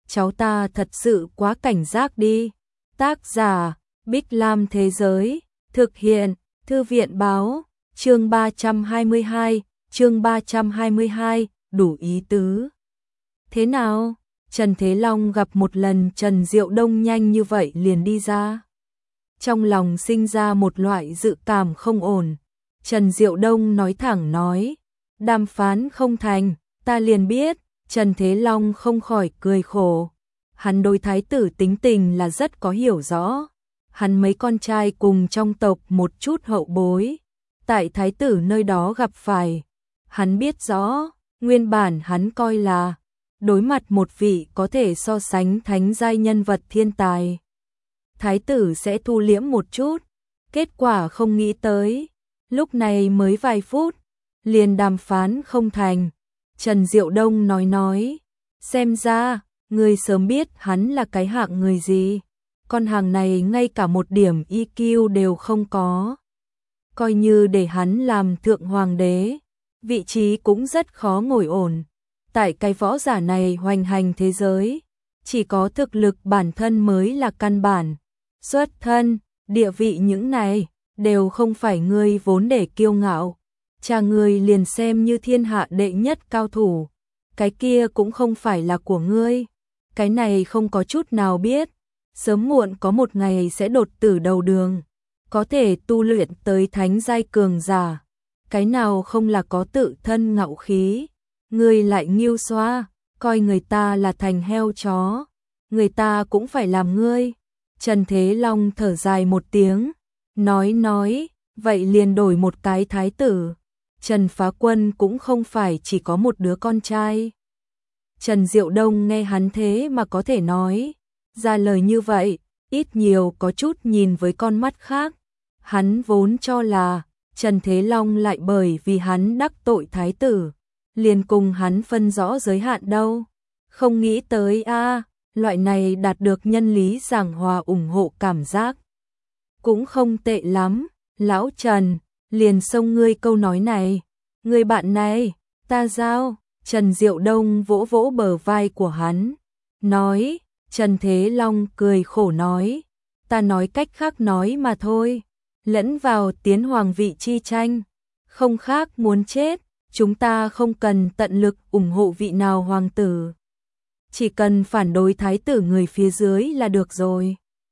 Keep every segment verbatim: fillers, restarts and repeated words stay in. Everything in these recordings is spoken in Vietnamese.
cháu ta thật sự quá cảnh giác đi. Tác giả, Bích Lam Thế Giới, thực hiện, Thư viện Báo, chương ba trăm hai mươi hai, chương ba trăm hai mươi hai, đủ ý tứ. Thế nào? Trần Thế Long gặp một lần Trần Diệu Đông nhanh như vậy liền đi ra. Trong lòng sinh ra một loại dự cảm không ổn. Trần Diệu Đông nói thẳng nói, đàm phán không thành, ta liền biết. Trần Thế Long không khỏi cười khổ. Hắn đối thái tử tính tình là rất có hiểu rõ. Hắn mấy con trai cùng trong tộc một chút hậu bối. Tại thái tử nơi đó gặp phải. Hắn biết rõ, nguyên bản hắn coi là đối mặt một vị có thể so sánh thánh giai nhân vật thiên tài. Thái tử sẽ thu liễm một chút. Kết quả không nghĩ tới. Lúc này mới vài phút, liền đàm phán không thành. Trần Diệu Đông nói nói, xem ra, người sớm biết hắn là cái hạng người gì. Con hàng này ngay cả một điểm i kiu đều không có. Coi như để hắn làm thượng hoàng đế, vị trí cũng rất khó ngồi ổn. Tại cái võ giả này hoành hành thế giới, chỉ có thực lực bản thân mới là căn bản. Xuất thân, địa vị những này, đều không phải ngươi vốn để kiêu ngạo. Cha ngươi liền xem như thiên hạ đệ nhất cao thủ, cái kia cũng không phải là của ngươi. Cái này không có chút nào biết, sớm muộn có một ngày sẽ đột tử đầu đường, có thể tu luyện tới thánh giai cường giả. Cái nào không là có tự thân ngạo khí, ngươi lại nghiêu xoa, coi người ta là thành heo chó, người ta cũng phải làm ngươi. Trần Thế Long thở dài một tiếng, nói nói, vậy liền đổi một cái thái tử. Trần Phá Quân cũng không phải chỉ có một đứa con trai. Trần Diệu Đông nghe hắn thế mà có thể nói ra lời như vậy, ít nhiều có chút nhìn với con mắt khác. Hắn vốn cho là Trần Thế Long lại bởi vì hắn đắc tội thái tử, liền cùng hắn phân rõ giới hạn đâu. Không nghĩ tới a, loại này đạt được nhân lý giảng hòa ủng hộ cảm giác. Cũng không tệ lắm, lão Trần, liền xông ngươi câu nói này. Người bạn này, ta giao. Trần Diệu Đông vỗ vỗ bờ vai của hắn, nói. Trần Thế Long cười khổ nói, ta nói cách khác nói mà thôi. Lẫn vào tiến hoàng vị chi tranh, không khác muốn chết. Chúng ta không cần tận lực ủng hộ vị nào hoàng tử, chỉ cần phản đối thái tử người phía dưới là được rồi.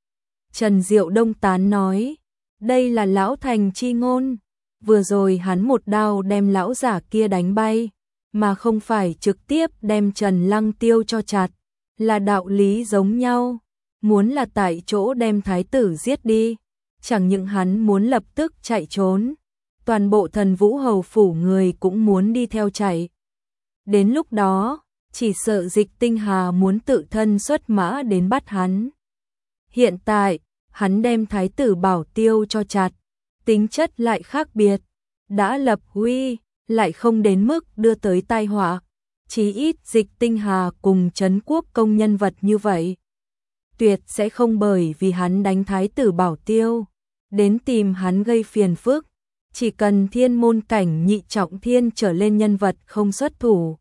Trần Diệu Đông tán nói, đây là lão thành chi ngôn. Vừa rồi hắn một đao đem lão giả kia đánh bay, mà không phải trực tiếp đem Trần Lăng Tiêu cho chặt, là đạo lý giống nhau. Muốn là tại chỗ đem thái tử giết đi, chẳng những hắn muốn lập tức chạy trốn, toàn bộ Thần Vũ hầu phủ người cũng muốn đi theo chạy. Đến lúc đó, chỉ sợ Dịch Tinh Hà muốn tự thân xuất mã đến bắt hắn. Hiện tại, hắn đem thái tử Bảo Tiêu cho chặt, tính chất lại khác biệt, đã lập uy, lại không đến mức đưa tới tai họa. Chí ít Dịch Tinh Hà cùng Trấn Quốc công nhân vật như vậy, tuyệt sẽ không bởi vì hắn đánh thái tử Bảo Tiêu đến tìm hắn gây phiền phức. Chỉ cần thiên môn cảnh nhị trọng thiên trở lên nhân vật không xuất thủ,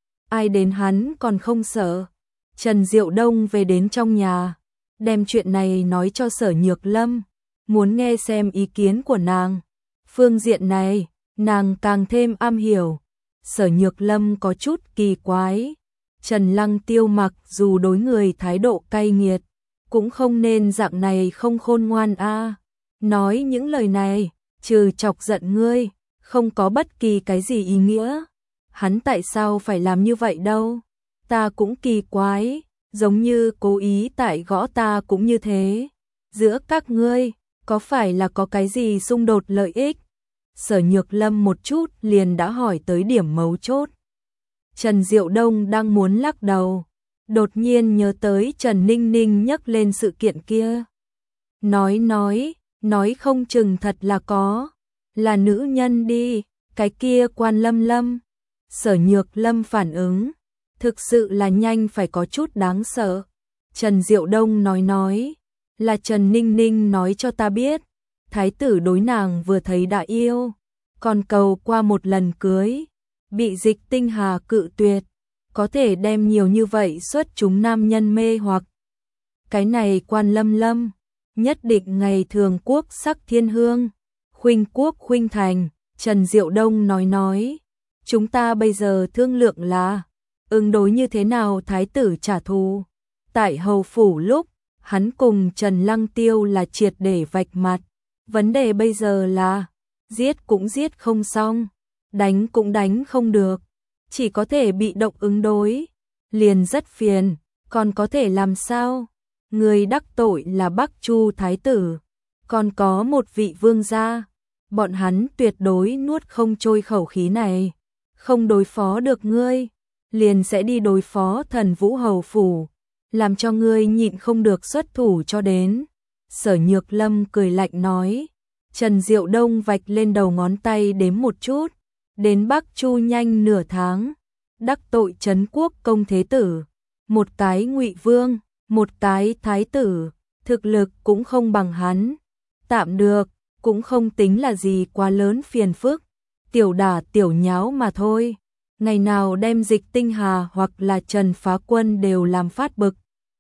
ai đến hắn còn không sợ. Trần Diệu Đông về đến trong nhà, đem chuyện này nói cho Sở Nhược Lâm, muốn nghe xem ý kiến của nàng. Phương diện này, nàng càng thêm am hiểu. Sở Nhược Lâm có chút kỳ quái. Trần Lăng Tiêu mặc dù đối người thái độ cay nghiệt, cũng không nên dạng này không khôn ngoan a. Nói những lời này, trừ chọc giận ngươi, không có bất kỳ cái gì ý nghĩa. Hắn tại sao phải làm như vậy đâu? Ta cũng kỳ quái, giống như cố ý tại gõ ta cũng như thế. Giữa các ngươi, có phải là có cái gì xung đột lợi ích? Sở Nhược Lâm một chút liền đã hỏi tới điểm mấu chốt. Trần Diệu Đông đang muốn lắc đầu, đột nhiên nhớ tới Trần Ninh Ninh nhắc lên sự kiện kia. Nói nói, nói không chừng thật là có, là nữ nhân đi, cái kia Quan Lâm Lâm. Sở Nhược Lâm phản ứng, thực sự là nhanh phải có chút đáng sợ. Trần Diệu Đông nói nói, là Trần Ninh Ninh nói cho ta biết, thái tử đối nàng vừa thấy đã yêu, còn cầu qua một lần cưới, bị Dịch Tinh Hà cự tuyệt. có thể đem nhiều như vậy xuất chúng nam nhân mê hoặc. Cái này Quan Lâm Lâm, nhất định ngày thường quốc sắc thiên hương, khuynh quốc khuynh thành. Trần Diệu Đông nói nói, chúng ta bây giờ thương lượng là ứng đối như thế nào thái tử trả thù. Tại hầu phủ lúc, hắn cùng Trần Lăng Tiêu là triệt để vạch mặt. Vấn đề bây giờ là, giết cũng giết không xong, đánh cũng đánh không được, chỉ có thể bị động ứng đối, liền rất phiền, còn có thể làm sao? Người đắc tội là Bắc Chu thái tử, còn có một vị vương gia, bọn hắn tuyệt đối nuốt không trôi khẩu khí này, không đối phó được ngươi, liền sẽ đi đối phó Thần Vũ hầu phủ, làm cho ngươi nhịn không được xuất thủ cho đến. Sở Nhược Lâm cười lạnh nói. Trần Diệu Đông vạch lên đầu ngón tay đếm một chút, đến Bắc Chu nhanh nửa tháng, đắc tội trấn quốc công thế tử, một cái ngụy vương, một cái thái tử, thực lực cũng không bằng hắn, tạm được, cũng không tính là gì quá lớn phiền phức, tiểu đả tiểu nháo mà thôi. Ngày nào đem Dịch Tinh Hà hoặc là Trần Phá Quân đều làm phát bực,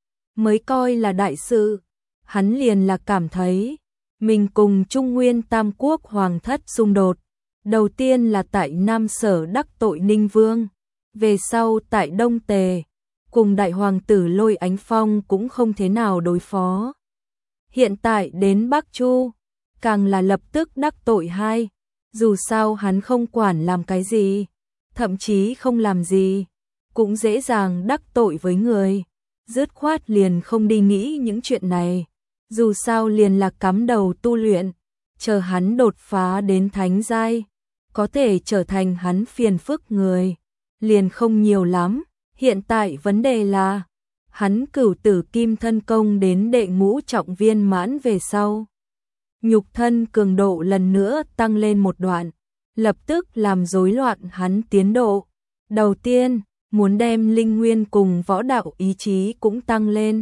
mới coi là đại sự. Hắn liền là cảm thấy mình cùng Trung Nguyên Tam Quốc hoàng thất xung đột, đầu tiên là tại Nam Sở đắc tội Ninh Vương, về sau tại Đông Tề, cùng đại hoàng tử Lôi Ánh Phong cũng không thế nào đối phó. Hiện tại đến Bắc Chu, càng là lập tức đắc tội hai, dù sao hắn không quản làm cái gì, thậm chí không làm gì, cũng dễ dàng đắc tội với người, dứt khoát liền không đi nghĩ những chuyện này. Dù sao liền là cắm đầu tu luyện, chờ hắn đột phá đến thánh giai, có thể trở thành hắn phiền phức người, liền không nhiều lắm. Hiện tại vấn đề là, hắn cửu tử kim thân công đến đệ ngũ trọng viên mãn về sau. Nhục thân cường độ lần nữa tăng lên một đoạn, lập tức làm rối loạn hắn tiến độ. Đầu tiên, muốn đem linh nguyên cùng võ đạo ý chí cũng tăng lên.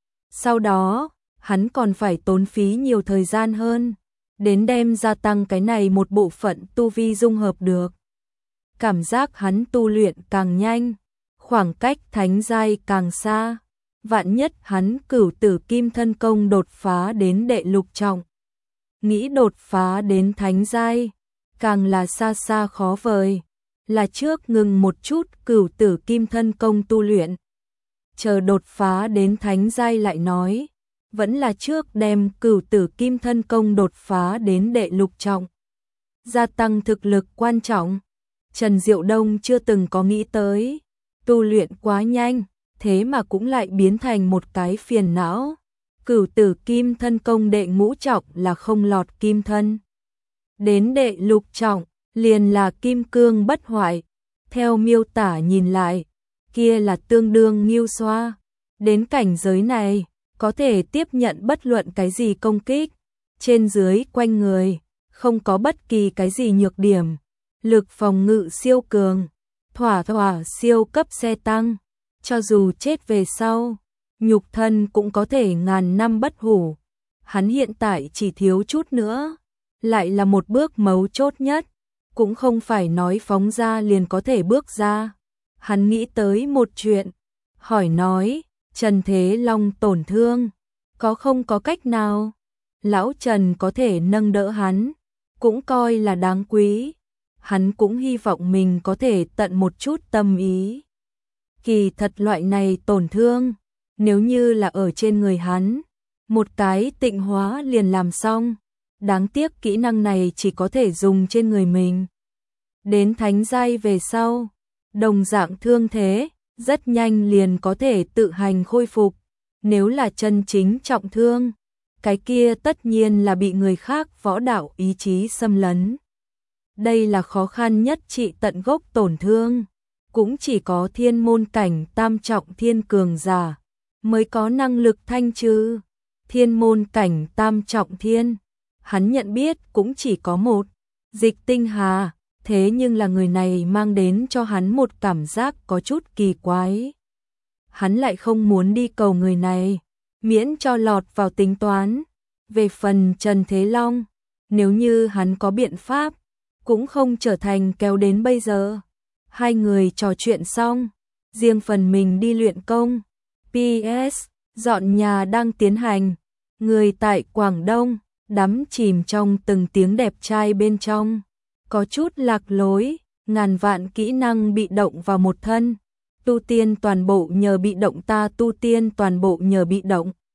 Sau đó, hắn còn phải tốn phí nhiều thời gian hơn, đến đem gia tăng cái này một bộ phận tu vi dung hợp được. Cảm giác hắn tu luyện càng nhanh, khoảng cách thánh giai càng xa, vạn nhất hắn cửu tử kim thân công đột phá đến đệ lục trọng. Nghĩ đột phá đến thánh giai, càng là xa xa khó vời, là trước ngừng một chút cửu tử kim thân công tu luyện. Chờ đột phá đến thánh giai lại nói. Vẫn là trước đem cửu tử kim thân công đột phá đến đệ lục trọng. Gia tăng thực lực quan trọng. Trần Diệu Đông chưa từng có nghĩ tới. Tu luyện quá nhanh, thế mà cũng lại biến thành một cái phiền não. Cửu tử kim thân công đệ ngũ trọng là không lọt kim thân. Đến đệ lục trọng, liền là kim cương bất hoại. Theo miêu tả nhìn lại, kia là tương đương nghiêu xoa. Đến cảnh giới này, có thể tiếp nhận bất luận cái gì công kích, trên dưới quanh người, không có bất kỳ cái gì nhược điểm, lực phòng ngự siêu cường, thỏa thỏa siêu cấp xe tăng, cho dù chết về sau, nhục thân cũng có thể ngàn năm bất hủ. Hắn hiện tại chỉ thiếu chút nữa, lại là một bước mấu chốt nhất, cũng không phải nói phóng ra liền có thể bước ra. Hắn nghĩ tới một chuyện, hỏi nói, Trần Thế Long tổn thương, có không có cách nào? Lão Trần có thể nâng đỡ hắn, cũng coi là đáng quý. Hắn cũng hy vọng mình có thể tận một chút tâm ý. Kỳ thật loại này tổn thương, nếu như là ở trên người hắn, một cái tịnh hóa liền làm xong. Đáng tiếc kỹ năng này chỉ có thể dùng trên người mình. Đến thánh giai về sau, đồng dạng thương thế, rất nhanh liền có thể tự hành khôi phục. Nếu là chân chính trọng thương, cái kia tất nhiên là bị người khác võ đạo ý chí xâm lấn. Đây là khó khăn nhất trị tận gốc tổn thương, cũng chỉ có thiên môn cảnh tam trọng thiên cường giả mới có năng lực thanh trừ. Thiên môn cảnh tam trọng thiên, hắn nhận biết cũng chỉ có một, Dịch Tinh Hà, thế nhưng là người này mang đến cho hắn một cảm giác có chút kỳ quái. Hắn lại không muốn đi cầu người này, miễn cho lọt vào tính toán. Về phần Trần Thế Long, nếu như hắn có biện pháp, cũng không trở thành kéo đến bây giờ. Hai người trò chuyện xong, riêng phần mình đi luyện công. pê ét. Dọn nhà đang tiến hành. Người tại Quảng Đông, đắm chìm trong từng tiếng đẹp trai bên trong. Có chút lạc lối, ngàn vạn kỹ năng bị động vào một thân. Tu tiên toàn bộ nhờ bị động ta tu tiên toàn bộ nhờ bị động.